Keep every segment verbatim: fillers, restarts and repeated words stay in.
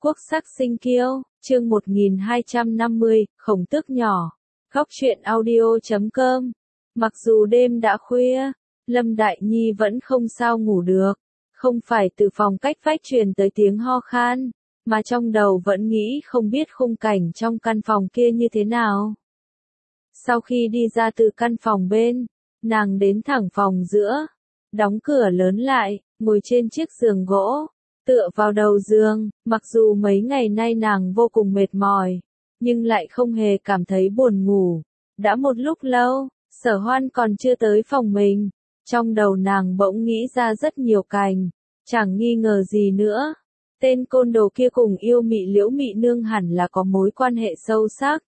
Quốc sắc sinh kiêu, chương một nghìn hai trăm năm mươi, khổng tước nhỏ. Góc truyện audio chấm com. Mặc dù đêm đã khuya, Lâm Đại Nhi vẫn không sao ngủ được. Không phải từ phòng cách vách truyền tới tiếng ho khan, mà trong đầu vẫn nghĩ không biết khung cảnh trong căn phòng kia như thế nào. Sau khi đi ra từ căn phòng bên, nàng đến thẳng phòng giữa, đóng cửa lớn lại, ngồi trên chiếc giường gỗ, tựa vào đầu giường. Mặc dù mấy ngày nay nàng vô cùng mệt mỏi, nhưng lại không hề cảm thấy buồn ngủ. Đã một lúc lâu, Sở Hoan còn chưa tới phòng mình, trong đầu nàng bỗng nghĩ ra rất nhiều cành, chẳng nghi ngờ gì nữa. Tên côn đồ kia cùng yêu mị Liễu Mị Nương hẳn là có mối quan hệ sâu sắc.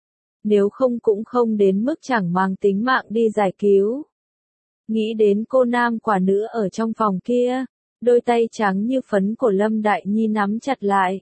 Nếu không cũng không đến mức chẳng mang tính mạng đi giải cứu. Nghĩ đến cô nam quả nữ ở trong phòng kia, đôi tay trắng như phấn của Lâm Đại Nhi nắm chặt lại.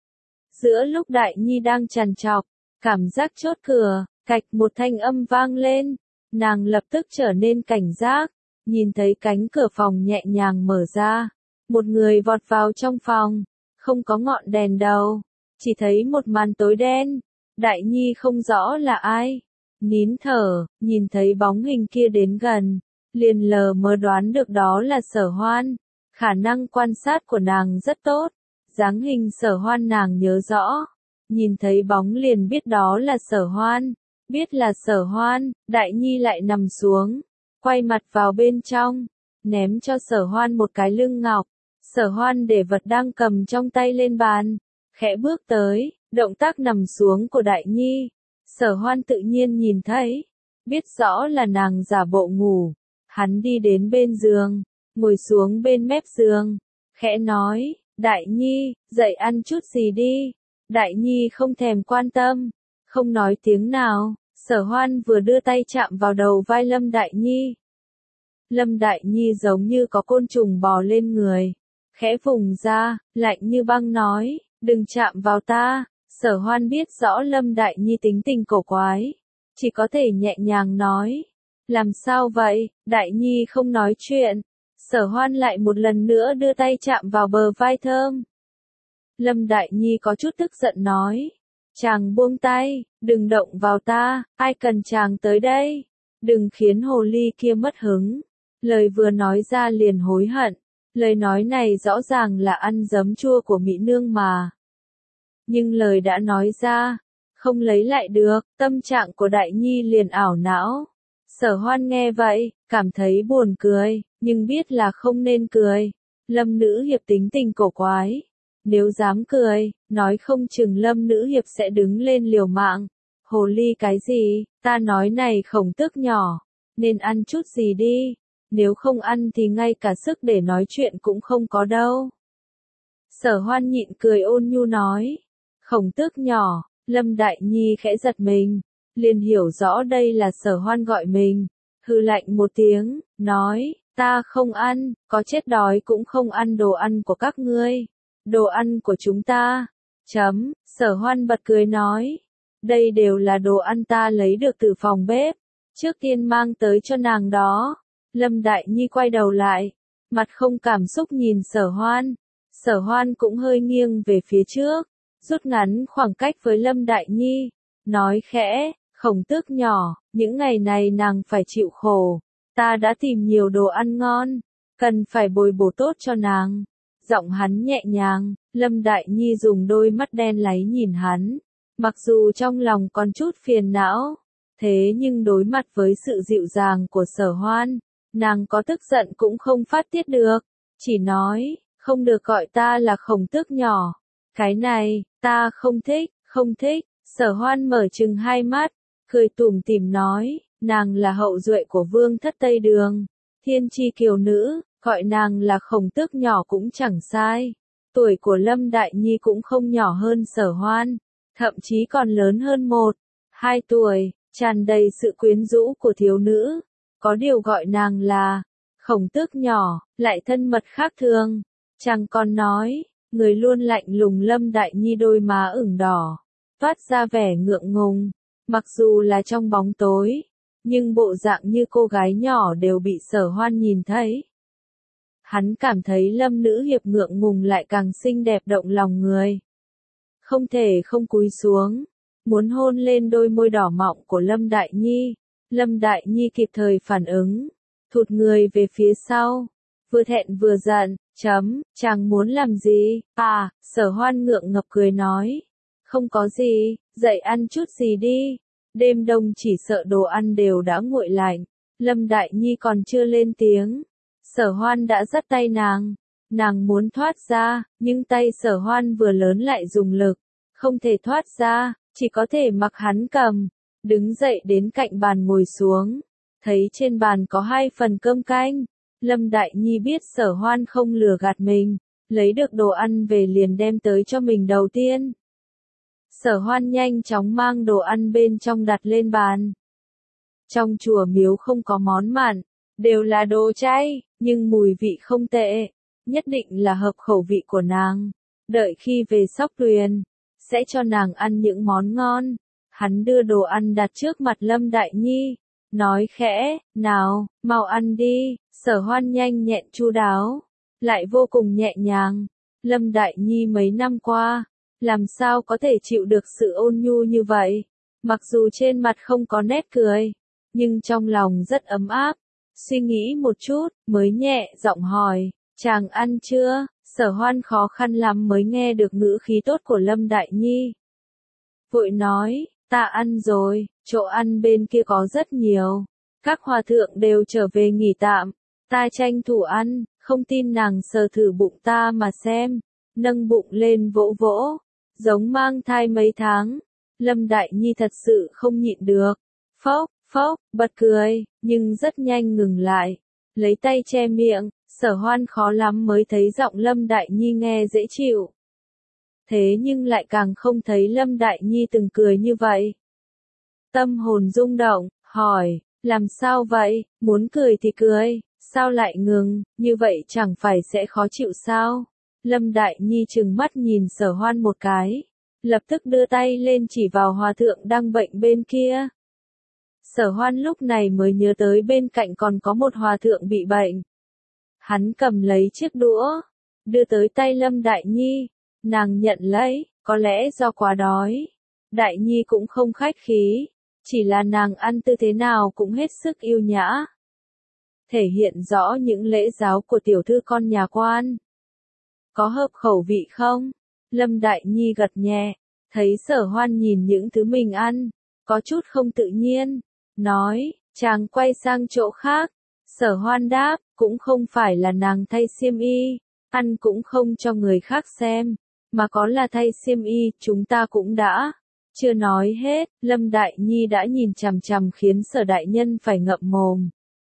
Giữa lúc Đại Nhi đang trằn trọc, cảm giác chốt cửa, cạch một thanh âm vang lên, nàng lập tức trở nên cảnh giác, nhìn thấy cánh cửa phòng nhẹ nhàng mở ra, một người vọt vào trong phòng, không có ngọn đèn đầu, chỉ thấy một màn tối đen. Đại Nhi không rõ là ai, nín thở, nhìn thấy bóng hình kia đến gần, liền lờ mờ đoán được đó là Sở Hoan. Khả năng quan sát của nàng rất tốt, dáng hình Sở Hoan nàng nhớ rõ, nhìn thấy bóng liền biết đó là Sở Hoan, biết là Sở Hoan. Đại Nhi lại nằm xuống, quay mặt vào bên trong, ném cho Sở Hoan một cái lưng ngọc. Sở Hoan để vật đang cầm trong tay lên bàn, khẽ bước tới, động tác nằm xuống của Đại Nhi, Sở Hoan tự nhiên nhìn thấy, biết rõ là nàng giả bộ ngủ. Hắn đi đến bên giường, ngồi xuống bên mép giường, khẽ nói, Đại Nhi, dậy ăn chút gì đi. Đại Nhi không thèm quan tâm, không nói tiếng nào. Sở Hoan vừa đưa tay chạm vào đầu vai Lâm Đại Nhi. Lâm Đại Nhi giống như có côn trùng bò lên người, khẽ vùng ra, lạnh như băng nói, đừng chạm vào ta. Sở Hoan biết rõ Lâm Đại Nhi tính tình cổ quái, chỉ có thể nhẹ nhàng nói, làm sao vậy? Đại Nhi không nói chuyện. Sở Hoan lại một lần nữa đưa tay chạm vào bờ vai thơm. Lâm Đại Nhi có chút tức giận nói, chàng buông tay, đừng động vào ta, ai cần chàng tới đây, đừng khiến hồ ly kia mất hứng. Lời vừa nói ra liền hối hận, lời nói này rõ ràng là ăn giấm chua của Mỹ Nương mà. Nhưng lời đã nói ra, không lấy lại được, tâm trạng của Đại Nhi liền ảo não. Sở Hoan nghe vậy, cảm thấy buồn cười, nhưng biết là không nên cười. Lâm nữ hiệp tính tình cổ quái, nếu dám cười, nói không chừng Lâm nữ hiệp sẽ đứng lên liều mạng. Hồ ly cái gì, ta nói này khổng tước nhỏ, nên ăn chút gì đi, nếu không ăn thì ngay cả sức để nói chuyện cũng không có đâu. Sở Hoan nhịn cười ôn nhu nói, khổng tước nhỏ. Lâm Đại Nhi khẽ giật mình, liền hiểu rõ đây là Sở Hoan gọi mình, hừ lạnh một tiếng, nói, ta không ăn, có chết đói cũng không ăn đồ ăn của các ngươi, đồ ăn của chúng ta. Chấm, Sở Hoan bật cười nói, đây đều là đồ ăn ta lấy được từ phòng bếp, trước tiên mang tới cho nàng đó. Lâm Đại Nhi quay đầu lại, mặt không cảm xúc nhìn Sở Hoan, Sở Hoan cũng hơi nghiêng về phía trước, rút ngắn khoảng cách với Lâm Đại Nhi, nói khẽ, khổng tước nhỏ, những ngày này nàng phải chịu khổ, ta đã tìm nhiều đồ ăn ngon, cần phải bồi bổ tốt cho nàng. Giọng hắn nhẹ nhàng, Lâm Đại Nhi dùng đôi mắt đen láy nhìn hắn, mặc dù trong lòng còn chút phiền não, thế nhưng đối mặt với sự dịu dàng của Sở Hoan, nàng có tức giận cũng không phát tiết được, chỉ nói, không được gọi ta là khổng tước nhỏ. Cái này, ta không thích, không thích. Sở Hoan mở trừng hai mắt, cười tủm tỉm nói, nàng là hậu duệ của vương thất Tây Đường, thiên chi kiều nữ, gọi nàng là khổng tước nhỏ cũng chẳng sai. Tuổi của Lâm Đại Nhi cũng không nhỏ hơn Sở Hoan, thậm chí còn lớn hơn một, hai tuổi, tràn đầy sự quyến rũ của thiếu nữ. Có điều gọi nàng là khổng tước nhỏ, lại thân mật khác thường, chẳng còn nói. Người luôn lạnh lùng Lâm Đại Nhi đôi má ửng đỏ, toát ra vẻ ngượng ngùng, mặc dù là trong bóng tối, nhưng bộ dạng như cô gái nhỏ đều bị Sở Hoan nhìn thấy. Hắn cảm thấy Lâm nữ hiệp ngượng ngùng lại càng xinh đẹp động lòng người, không thể không cúi xuống, muốn hôn lên đôi môi đỏ mọng của Lâm Đại Nhi. Lâm Đại Nhi kịp thời phản ứng, thụt người về phía sau, vừa thẹn vừa giận, chấm, chàng muốn làm gì? À, Sở Hoan ngượng ngập cười nói, không có gì, dậy ăn chút gì đi, đêm đông chỉ sợ đồ ăn đều đã nguội lạnh. Lâm Đại Nhi còn chưa lên tiếng, Sở Hoan đã dắt tay nàng, nàng muốn thoát ra, nhưng tay Sở Hoan vừa lớn lại dùng lực, không thể thoát ra, chỉ có thể mặc hắn cầm, đứng dậy đến cạnh bàn ngồi xuống, thấy trên bàn có hai phần cơm canh. Lâm Đại Nhi biết Sở Hoan không lừa gạt mình, lấy được đồ ăn về liền đem tới cho mình đầu tiên. Sở Hoan nhanh chóng mang đồ ăn bên trong đặt lên bàn. Trong chùa miếu không có món mặn, đều là đồ chay, nhưng mùi vị không tệ, nhất định là hợp khẩu vị của nàng. Đợi khi về Sóc Tuyền, sẽ cho nàng ăn những món ngon. Hắn đưa đồ ăn đặt trước mặt Lâm Đại Nhi, nói khẽ, nào, mau ăn đi. Sở Hoan nhanh nhẹn chu đáo, lại vô cùng nhẹ nhàng. Lâm Đại Nhi mấy năm qua, làm sao có thể chịu được sự ôn nhu như vậy? Mặc dù trên mặt không có nét cười, nhưng trong lòng rất ấm áp. Suy nghĩ một chút, mới nhẹ giọng hỏi, chàng ăn chưa? Sở Hoan khó khăn lắm mới nghe được ngữ khí tốt của Lâm Đại Nhi. Vội nói, ta ăn rồi, chỗ ăn bên kia có rất nhiều. Các hòa thượng đều trở về nghỉ tạm, ta tranh thủ ăn, không tin nàng sờ thử bụng ta mà xem. Nâng bụng lên vỗ vỗ, giống mang thai mấy tháng. Lâm Đại Nhi thật sự không nhịn được, phốc, phốc, bật cười, nhưng rất nhanh ngừng lại, lấy tay che miệng. Sở Hoan khó lắm mới thấy giọng Lâm Đại Nhi nghe dễ chịu. Thế nhưng lại càng không thấy Lâm Đại Nhi từng cười như vậy. Tâm hồn rung động, hỏi, làm sao vậy, muốn cười thì cười, sao lại ngừng, như vậy chẳng phải sẽ khó chịu sao? Lâm Đại Nhi trừng mắt nhìn Sở Hoan một cái, lập tức đưa tay lên chỉ vào hòa thượng đang bệnh bên kia. Sở Hoan lúc này mới nhớ tới bên cạnh còn có một hòa thượng bị bệnh. Hắn cầm lấy chiếc đũa, đưa tới tay Lâm Đại Nhi, nàng nhận lấy, có lẽ do quá đói. Đại Nhi cũng không khách khí, chỉ là nàng ăn tư thế nào cũng hết sức yêu nhã. Thể hiện rõ những lễ giáo của tiểu thư con nhà quan. Có hợp khẩu vị không? Lâm Đại Nhi gật nhẹ, thấy Sở Hoan nhìn những thứ mình ăn, có chút không tự nhiên, nói, chàng quay sang chỗ khác. Sở Hoan đáp, cũng không phải là nàng thay xiêm y, ăn cũng không cho người khác xem, mà có là thay xiêm y, chúng ta cũng đã. Chưa nói hết, Lâm Đại Nhi đã nhìn chằm chằm khiến Sở Đại Nhân phải ngậm mồm.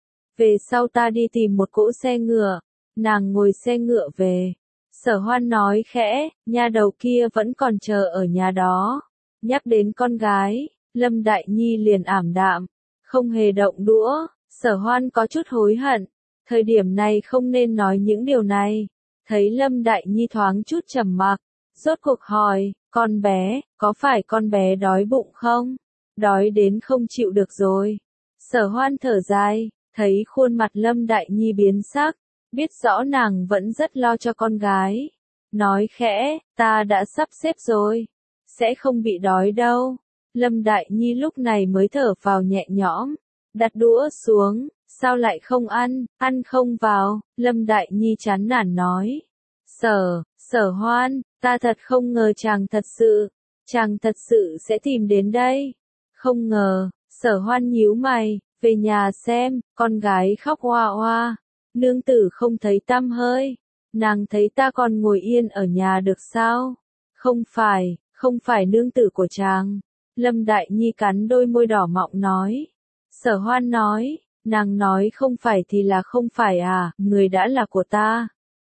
Về sau ta đi tìm một cỗ xe ngựa, nàng ngồi xe ngựa về. Sở Hoan nói khẽ, nha đầu kia vẫn còn chờ ở nhà đó. Nhắc đến con gái, Lâm Đại Nhi liền ảm đạm, không hề động đũa. Sở Hoan có chút hối hận, thời điểm này không nên nói những điều này. Thấy Lâm Đại Nhi thoáng chút trầm mặc, rốt cuộc hỏi, con bé, có phải con bé đói bụng không? Đói đến không chịu được rồi. Sở Hoan thở dài, thấy khuôn mặt Lâm Đại Nhi biến sắc, biết rõ nàng vẫn rất lo cho con gái. Nói khẽ, ta đã sắp xếp rồi, sẽ không bị đói đâu. Lâm Đại Nhi lúc này mới thở phào nhẹ nhõm, đặt đũa xuống, sao lại không ăn, ăn không vào. Lâm Đại Nhi chán nản nói. Sở, Sở Hoan, ta thật không ngờ chàng thật sự, chàng thật sự sẽ tìm đến đây. Không ngờ, Sở Hoan nhíu mày, về nhà xem, con gái khóc oa oa, nương tử không thấy tăm hơi, nàng thấy ta còn ngồi yên ở nhà được sao? Không phải, không phải nương tử của chàng. Lâm Đại Nhi cắn đôi môi đỏ mọng nói. Sở Hoan nói, nàng nói không phải thì là không phải à, người đã là của ta.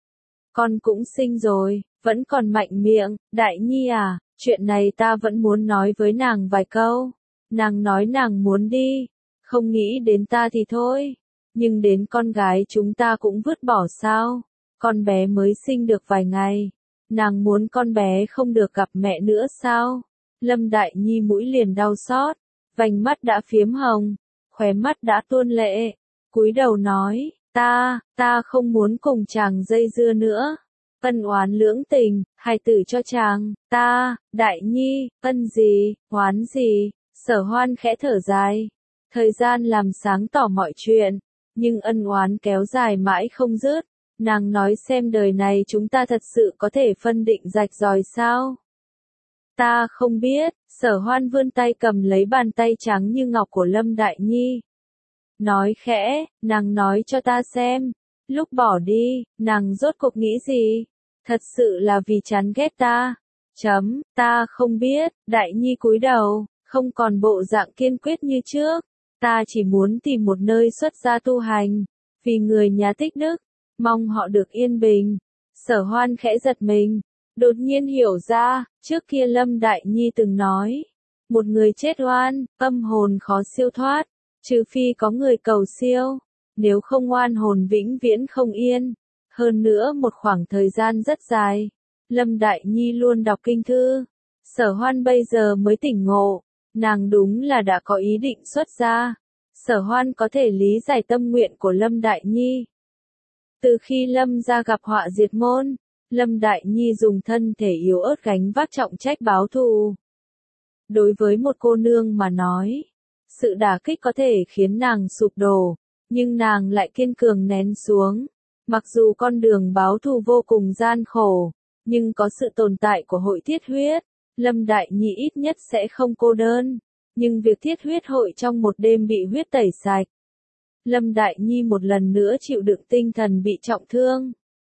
Con cũng sinh rồi, vẫn còn mạnh miệng, Đại Nhi à, chuyện này ta vẫn muốn nói với nàng vài câu. Nàng nói nàng muốn đi, không nghĩ đến ta thì thôi, nhưng đến con gái chúng ta cũng vứt bỏ sao? Con bé mới sinh được vài ngày, nàng muốn con bé không được gặp mẹ nữa sao? Lâm Đại Nhi mũi liền đau xót, vành mắt đã phiếm hồng, khóe mắt đã tuôn lệ, cúi đầu nói, ta, ta không muốn cùng chàng dây dưa nữa. ân oán lưỡng tình, hài tử cho chàng, ta, Đại Nhi, ân gì, oán gì, Sở Hoan khẽ thở dài. Thời gian làm sáng tỏ mọi chuyện, nhưng ân oán kéo dài mãi không dứt. Nàng nói xem đời này chúng ta thật sự có thể phân định rạch ròi sao? Ta không biết, Sở Hoan vươn tay cầm lấy bàn tay trắng như ngọc của Lâm Đại Nhi. Nói khẽ, nàng nói cho ta xem, lúc bỏ đi, nàng rốt cuộc nghĩ gì? Thật sự là vì chán ghét ta. Chấm, ta không biết, Đại Nhi cúi đầu, không còn bộ dạng kiên quyết như trước. Ta chỉ muốn tìm một nơi xuất gia tu hành, vì người nhà tích đức, mong họ được yên bình. Sở Hoan khẽ giật mình, đột nhiên hiểu ra, trước kia Lâm Đại Nhi từng nói, một người chết oan, âm hồn khó siêu thoát, trừ phi có người cầu siêu, nếu không oan hồn vĩnh viễn không yên. Hơn nữa một khoảng thời gian rất dài, Lâm Đại Nhi luôn đọc kinh thư. Sở Hoan bây giờ mới tỉnh ngộ, nàng đúng là đã có ý định xuất gia. Sở Hoan có thể lý giải tâm nguyện của Lâm Đại Nhi. Từ khi Lâm gia gặp họa diệt môn, Lâm Đại Nhi dùng thân thể yếu ớt gánh vác trọng trách báo thù. Đối với một cô nương mà nói, sự đả kích có thể khiến nàng sụp đổ, nhưng nàng lại kiên cường nén xuống. Mặc dù con đường báo thù vô cùng gian khổ, nhưng có sự tồn tại của hội thiết huyết, Lâm Đại Nhi ít nhất sẽ không cô đơn. Nhưng việc thiết huyết hội trong một đêm bị huyết tẩy sạch. Lâm Đại Nhi một lần nữa chịu đựng tinh thần bị trọng thương.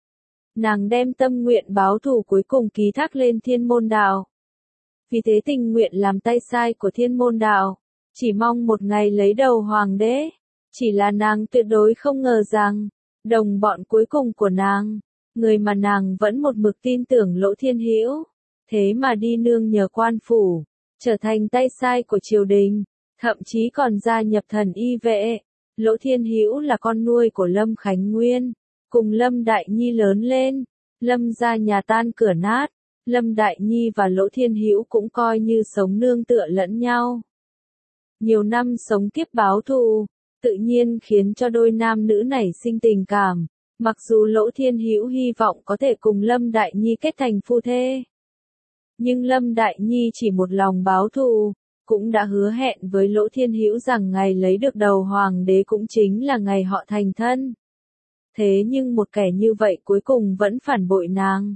Nàng đem tâm nguyện báo thù cuối cùng ký thác lên Thiên Môn Đạo. Vì thế tình nguyện làm tay sai của Thiên Môn Đạo, chỉ mong một ngày lấy đầu hoàng đế. Chỉ là nàng tuyệt đối không ngờ rằng, đồng bọn cuối cùng của nàng, người mà nàng vẫn một mực tin tưởng Lỗ Thiên Hữu, thế mà đi nương nhờ quan phủ, trở thành tay sai của triều đình, thậm chí còn gia nhập thần y vệ. Lỗ Thiên Hữu là con nuôi của Lâm Khánh Nguyên, cùng Lâm Đại Nhi lớn lên. Lâm gia nhà tan cửa nát, Lâm Đại Nhi và Lỗ Thiên Hữu cũng coi như sống nương tựa lẫn nhau. Nhiều năm sống kiếp báo thù, tự nhiên khiến cho đôi nam nữ nảy sinh tình cảm, mặc dù Lỗ Thiên Hữu hy vọng có thể cùng Lâm Đại Nhi kết thành phu thê. Nhưng Lâm Đại Nhi chỉ một lòng báo thù, cũng đã hứa hẹn với Lỗ Thiên Hữu rằng ngày lấy được đầu hoàng đế cũng chính là ngày họ thành thân. Thế nhưng một kẻ như vậy cuối cùng vẫn phản bội nàng.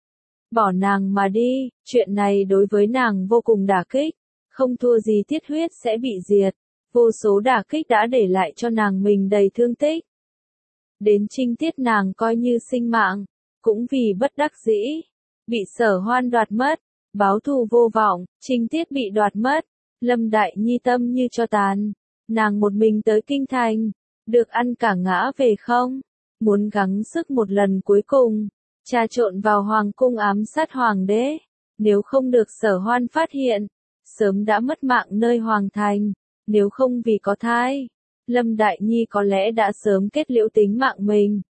Bỏ nàng mà đi, chuyện này đối với nàng vô cùng đả kích, không thua gì thiết huyết sẽ bị diệt. Vô số đả kích đã để lại cho nàng mình đầy thương tích. Đến trinh tiết nàng coi như sinh mạng, cũng vì bất đắc dĩ, bị Sở Hoan đoạt mất, báo thù vô vọng, trinh tiết bị đoạt mất, Lâm Đại Nhi tâm như cho tàn, nàng một mình tới kinh thành, được ăn cả ngã về không, muốn gắng sức một lần cuối cùng, trà trộn vào hoàng cung ám sát hoàng đế, nếu không được Sở Hoan phát hiện, sớm đã mất mạng nơi hoàng thành. Nếu không vì có thai, Lâm Đại Nhi có lẽ đã sớm kết liễu tính mạng mình.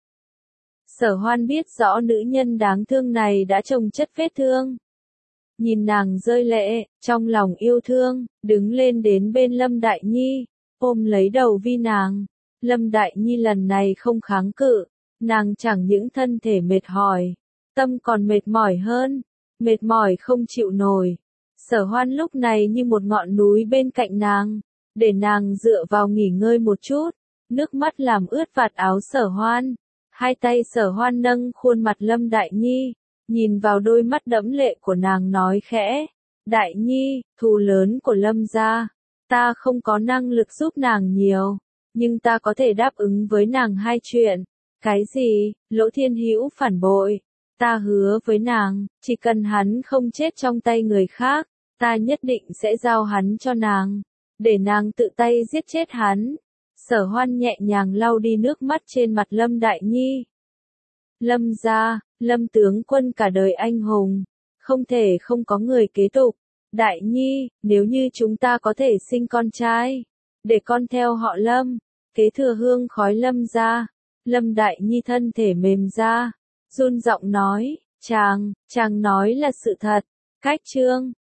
Sở Hoan biết rõ nữ nhân đáng thương này đã chồng chất vết thương. Nhìn nàng rơi lệ, trong lòng yêu thương, đứng lên đến bên Lâm Đại Nhi, ôm lấy đầu vi nàng. Lâm Đại Nhi lần này không kháng cự, nàng chẳng những thân thể mệt mỏi, tâm còn mệt mỏi hơn, mệt mỏi không chịu nổi. Sở Hoan lúc này như một ngọn núi bên cạnh nàng, để nàng dựa vào nghỉ ngơi một chút, nước mắt làm ướt vạt áo Sở Hoan. Hai tay Sở Hoan nâng khuôn mặt Lâm Đại Nhi, nhìn vào đôi mắt đẫm lệ của nàng nói khẽ, Đại Nhi, thù lớn của Lâm gia, ta không có năng lực giúp nàng nhiều, nhưng ta có thể đáp ứng với nàng hai chuyện. Cái gì? Lỗ Thiên Hữu phản bội. Ta hứa với nàng, chỉ cần hắn không chết trong tay người khác, ta nhất định sẽ giao hắn cho nàng, để nàng tự tay giết chết hắn. Sở Hoan nhẹ nhàng lau đi nước mắt trên mặt Lâm Đại Nhi. Lâm gia, Lâm tướng quân cả đời anh hùng, không thể không có người kế tục. Đại Nhi, nếu như chúng ta có thể sinh con trai, để con theo họ Lâm, kế thừa hương khói Lâm gia. Lâm Đại Nhi thân thể mềm ra, run giọng nói, chàng, chàng nói là sự thật. Cách chương